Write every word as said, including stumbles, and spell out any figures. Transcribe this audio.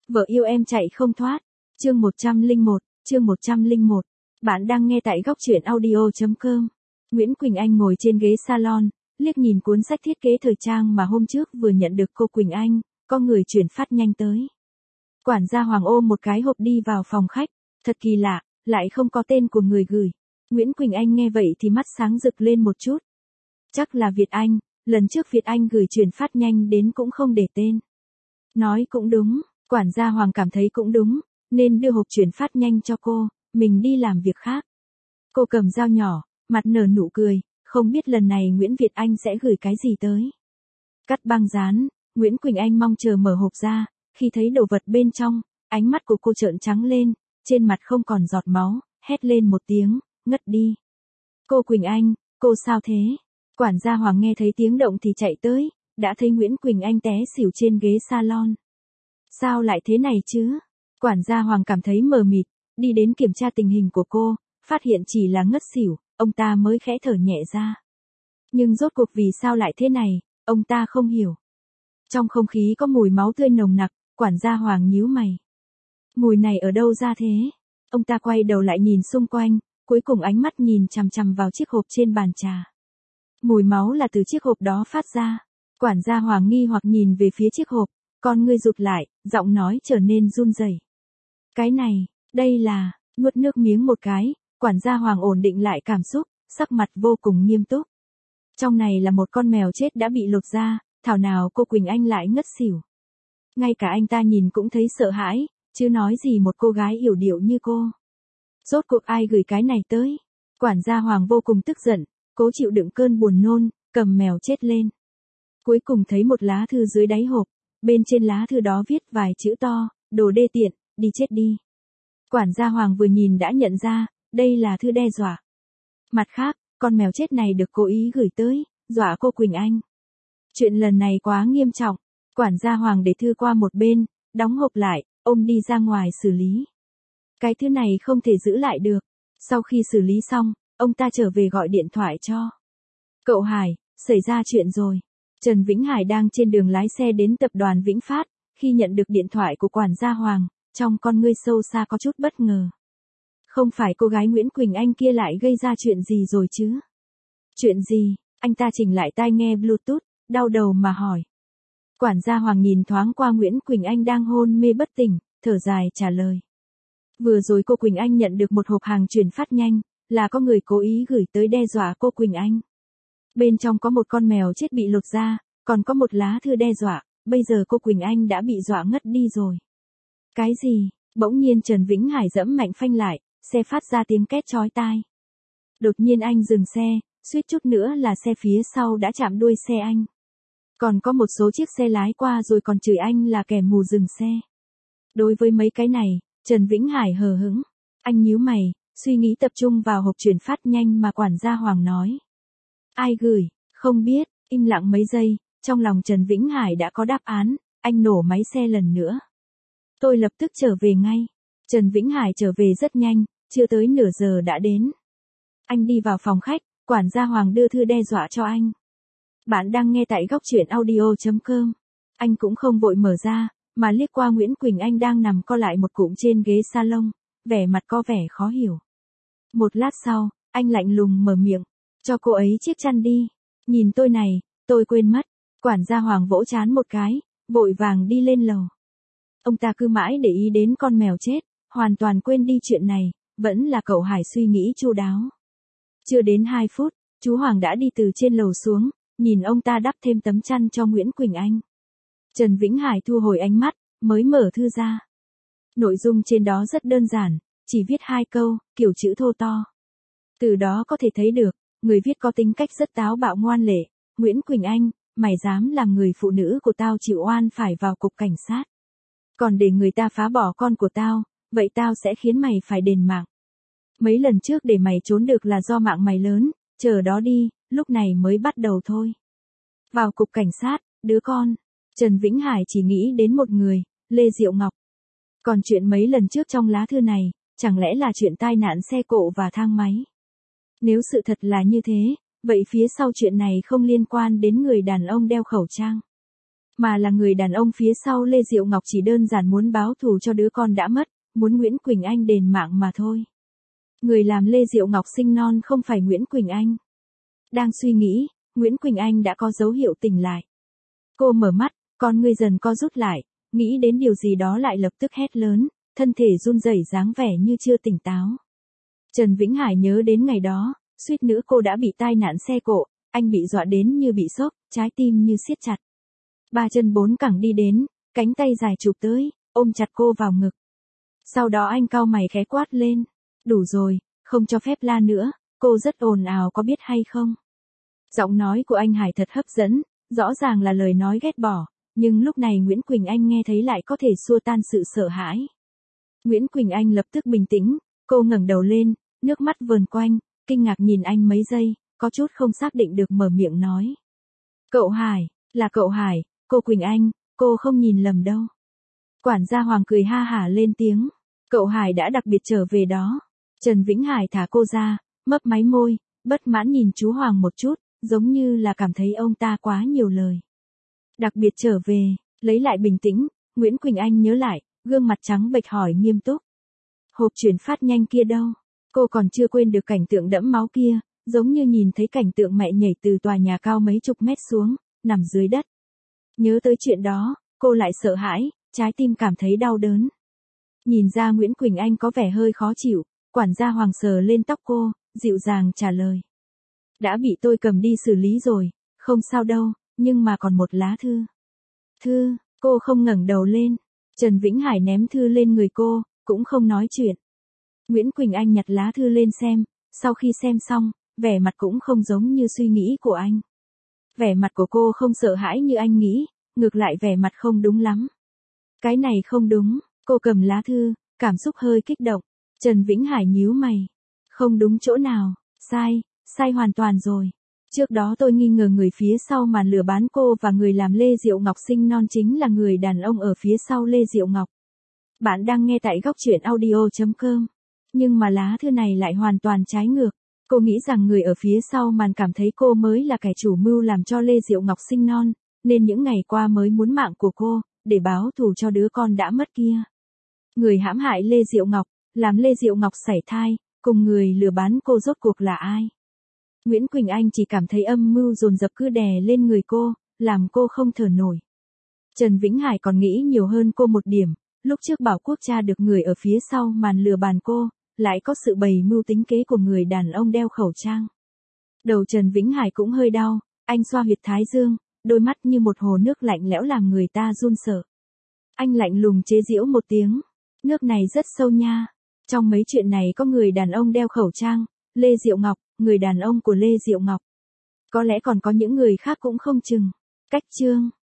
Vợ yêu em chạy không thoát. Chương một trăm lẻ một, chương một trăm lẻ một. Bạn đang nghe tại góc truyện audio chấm com. Nguyễn Quỳnh Anh ngồi trên ghế salon, liếc nhìn cuốn sách thiết kế thời trang mà hôm trước vừa nhận được cô Quỳnh Anh, có người chuyển phát nhanh tới. Quản gia Hoàng ôm một cái hộp đi vào phòng khách, thật kỳ lạ, lại không có tên của người gửi. Nguyễn Quỳnh Anh nghe vậy thì mắt sáng rực lên một chút. Chắc là Việt Anh, lần trước Việt Anh gửi chuyển phát nhanh đến cũng không để tên. Nói cũng đúng, quản gia Hoàng cảm thấy cũng đúng, nên đưa hộp chuyển phát nhanh cho cô, mình đi làm việc khác. Cô cầm dao nhỏ, mặt nở nụ cười, không biết lần này Nguyễn Việt Anh sẽ gửi cái gì tới. Cắt băng dán, Nguyễn Quỳnh Anh mong chờ mở hộp ra, khi thấy đồ vật bên trong, ánh mắt của cô trợn trắng lên, trên mặt không còn giọt máu, hét lên một tiếng, ngất đi. Cô Quỳnh Anh, cô sao thế? Quản gia Hoàng nghe thấy tiếng động thì chạy tới, đã thấy Nguyễn Quỳnh Anh té xỉu trên ghế salon. Sao lại thế này chứ? Quản gia Hoàng cảm thấy mờ mịt, đi đến kiểm tra tình hình của cô, phát hiện chỉ là ngất xỉu, ông ta mới khẽ thở nhẹ ra. Nhưng rốt cuộc vì sao lại thế này, ông ta không hiểu. Trong không khí có mùi máu tươi nồng nặc, quản gia Hoàng nhíu mày. Mùi này ở đâu ra thế? Ông ta quay đầu lại nhìn xung quanh, cuối cùng ánh mắt nhìn chằm chằm vào chiếc hộp trên bàn trà. Mùi máu là từ chiếc hộp đó phát ra. Quản gia Hoàng nghi hoặc nhìn về phía chiếc hộp, con ngươi rụt lại, giọng nói trở nên run rẩy. Cái này, đây là, nuốt nước miếng một cái, quản gia Hoàng ổn định lại cảm xúc, sắc mặt vô cùng nghiêm túc. Trong này là một con mèo chết đã bị lột da, thảo nào cô Quỳnh Anh lại ngất xỉu. Ngay cả anh ta nhìn cũng thấy sợ hãi, chứ nói gì một cô gái yểu điệu như cô. Rốt cuộc ai gửi cái này tới? Quản gia Hoàng vô cùng tức giận, cố chịu đựng cơn buồn nôn, cầm mèo chết lên. Cuối cùng thấy một lá thư dưới đáy hộp, bên trên lá thư đó viết vài chữ to, đồ đê tiện, đi chết đi. Quản gia Hoàng vừa nhìn đã nhận ra, đây là thư đe dọa. Mặt khác, con mèo chết này được cố ý gửi tới, dọa cô Quỳnh Anh. Chuyện lần này quá nghiêm trọng, quản gia Hoàng để thư qua một bên, đóng hộp lại, ôm đi ra ngoài xử lý. Cái thư này không thể giữ lại được. Sau khi xử lý xong, ông ta trở về gọi điện thoại cho cậu Hải, xảy ra chuyện rồi. Trần Vĩnh Hải đang trên đường lái xe đến tập đoàn Vĩnh Phát, khi nhận được điện thoại của quản gia Hoàng, trong con ngươi sâu xa có chút bất ngờ. Không phải cô gái Nguyễn Quỳnh Anh kia lại gây ra chuyện gì rồi chứ? Chuyện gì? Anh ta chỉnh lại tai nghe Bluetooth, đau đầu mà hỏi. Quản gia Hoàng nhìn thoáng qua Nguyễn Quỳnh Anh đang hôn mê bất tỉnh, thở dài trả lời. Vừa rồi cô Quỳnh Anh nhận được một hộp hàng chuyển phát nhanh, là có người cố ý gửi tới đe dọa cô Quỳnh Anh. Bên trong có một con mèo chết bị lột da, còn có một lá thư đe dọa, bây giờ cô Quỳnh Anh đã bị dọa ngất đi rồi. Cái gì? Bỗng nhiên Trần Vĩnh Hải giẫm mạnh phanh lại, xe phát ra tiếng két chói tai. Đột nhiên anh dừng xe, suýt chút nữa là xe phía sau đã chạm đuôi xe anh. Còn có một số chiếc xe lái qua rồi còn chửi anh là kẻ mù dừng xe. Đối với mấy cái này, Trần Vĩnh Hải hờ hững. Anh nhíu mày, suy nghĩ tập trung vào hộp chuyển phát nhanh mà quản gia Hoàng nói. Ai gửi, không biết, im lặng mấy giây, trong lòng Trần Vĩnh Hải đã có đáp án, anh nổ máy xe lần nữa. Tôi lập tức trở về ngay. Trần Vĩnh Hải trở về rất nhanh, chưa tới nửa giờ đã đến. Anh đi vào phòng khách, quản gia Hoàng đưa thư đe dọa cho anh. Bạn đang nghe tại góc truyện audio chấm com. Anh cũng không vội mở ra, mà liếc qua Nguyễn Quỳnh Anh đang nằm co lại một cụm trên ghế salon, vẻ mặt có vẻ khó hiểu. Một lát sau, anh lạnh lùng mở miệng, cho cô ấy chiếc chăn đi. Nhìn tôi này, tôi quên mất. Quản gia Hoàng vỗ trán một cái, vội vàng đi lên lầu. Ông ta cứ mãi để ý đến con mèo chết, hoàn toàn quên đi chuyện này, vẫn là cậu Hải suy nghĩ chu đáo. Chưa đến hai phút, chú Hoàng đã đi từ trên lầu xuống, nhìn ông ta đắp thêm tấm chăn cho Nguyễn Quỳnh Anh. Trần Vĩnh Hải thu hồi ánh mắt, mới mở thư ra. Nội dung trên đó rất đơn giản, chỉ viết hai câu, kiểu chữ thô to. Từ đó có thể thấy được, người viết có tính cách rất táo bạo ngoan lệ. Nguyễn Quỳnh Anh, mày dám làm người phụ nữ của tao chịu oan phải vào cục cảnh sát. Còn để người ta phá bỏ con của tao, vậy tao sẽ khiến mày phải đền mạng. Mấy lần trước để mày trốn được là do mạng mày lớn, chờ đó đi, lúc này mới bắt đầu thôi. Vào cục cảnh sát, đứa con. Trần Vĩnh Hải chỉ nghĩ đến một người, Lê Diệu Ngọc. Còn chuyện mấy lần trước trong lá thư này, chẳng lẽ là chuyện tai nạn xe cộ và thang máy? Nếu sự thật là như thế, vậy phía sau chuyện này không liên quan đến người đàn ông đeo khẩu trang. mà là người đàn ông phía sau Lê Diệu Ngọc chỉ đơn giản muốn báo thù cho đứa con đã mất, muốn Nguyễn Quỳnh Anh đền mạng mà thôi. Người làm Lê Diệu Ngọc sinh non không phải Nguyễn Quỳnh Anh. Đang suy nghĩ, Nguyễn Quỳnh Anh đã có dấu hiệu tỉnh lại. Cô mở mắt, con ngươi dần co rút lại, nghĩ đến điều gì đó lại lập tức hét lớn, thân thể run rẩy dáng vẻ như chưa tỉnh táo. Trần Vĩnh Hải nhớ đến ngày đó, suýt nữa cô đã bị tai nạn xe cộ, anh bị dọa đến như bị sốc, trái tim như siết chặt. Ba chân bốn cẳng đi đến, cánh tay dài chụp tới, ôm chặt cô vào ngực. Sau đó anh cau mày khẽ quát lên, đủ rồi, không cho phép la nữa, cô rất ồn ào có biết hay không? Giọng nói của anh Hải thật hấp dẫn, rõ ràng là lời nói ghét bỏ, nhưng lúc này Nguyễn Quỳnh Anh nghe thấy lại có thể xua tan sự sợ hãi. Nguyễn Quỳnh Anh lập tức bình tĩnh, cô ngẩng đầu lên, nước mắt vờn quanh, kinh ngạc nhìn anh mấy giây, có chút không xác định được mở miệng nói. Cậu Hải, là cậu Hải, cô Quỳnh Anh, cô không nhìn lầm đâu. Quản gia Hoàng cười ha hả lên tiếng, cậu Hải đã đặc biệt trở về đó. Trần Vĩnh Hải thả cô ra, mấp máy môi, bất mãn nhìn chú Hoàng một chút, giống như là cảm thấy ông ta quá nhiều lời. Đặc biệt trở về, lấy lại bình tĩnh, Nguyễn Quỳnh Anh nhớ lại, gương mặt trắng bệch hỏi nghiêm túc. Hộp chuyển phát nhanh kia đâu? Cô còn chưa quên được cảnh tượng đẫm máu kia, giống như nhìn thấy cảnh tượng mẹ nhảy từ tòa nhà cao mấy chục mét xuống, nằm dưới đất. Nhớ tới chuyện đó, cô lại sợ hãi, trái tim cảm thấy đau đớn. Nhìn ra Nguyễn Quỳnh Anh có vẻ hơi khó chịu, quản gia Hoàng sờ lên tóc cô, dịu dàng trả lời. Đã bị tôi cầm đi xử lý rồi, không sao đâu, nhưng mà còn một lá thư. Thư, cô không ngẩng đầu lên. Trần Vĩnh Hải ném thư lên người cô, cũng không nói chuyện. Nguyễn Quỳnh Anh nhặt lá thư lên xem, sau khi xem xong, vẻ mặt cũng không giống như suy nghĩ của anh. Vẻ mặt của cô không sợ hãi như anh nghĩ, ngược lại vẻ mặt không đúng lắm. Cái này không đúng, cô cầm lá thư, cảm xúc hơi kích động. Trần Vĩnh Hải nhíu mày. Không đúng chỗ nào, sai, sai hoàn toàn rồi. Trước đó tôi nghi ngờ người phía sau màn lừa bán cô và người làm Lê Diệu Ngọc sinh non chính là người đàn ông ở phía sau Lê Diệu Ngọc. Bạn đang nghe tại góc truyện audio chấm com. Nhưng mà lá thư này lại hoàn toàn trái ngược. Cô nghĩ rằng người ở phía sau màn cảm thấy cô mới là kẻ chủ mưu làm cho Lê Diệu Ngọc sinh non, nên những ngày qua mới muốn mạng của cô, để báo thù cho đứa con đã mất kia. Người hãm hại Lê Diệu Ngọc, làm Lê Diệu Ngọc sảy thai, cùng người lừa bán cô rốt cuộc là ai? Nguyễn Quỳnh Anh chỉ cảm thấy âm mưu dồn dập cứ đè lên người cô, làm cô không thở nổi. Trần Vĩnh Hải còn nghĩ nhiều hơn cô một điểm, lúc trước Bảo Quốc tra được người ở phía sau màn lừa bàn cô, lại có sự bày mưu tính kế của người đàn ông đeo khẩu trang. Đầu Trần Vĩnh Hải cũng hơi đau, anh xoa huyệt thái dương, đôi mắt như một hồ nước lạnh lẽo làm người ta run sợ. Anh lạnh lùng chế giễu một tiếng, nước này rất sâu nha. Trong mấy chuyện này có người đàn ông đeo khẩu trang, Lê Diệu Ngọc, người đàn ông của Lê Diệu Ngọc. Có lẽ còn có những người khác cũng không chừng. Cách chương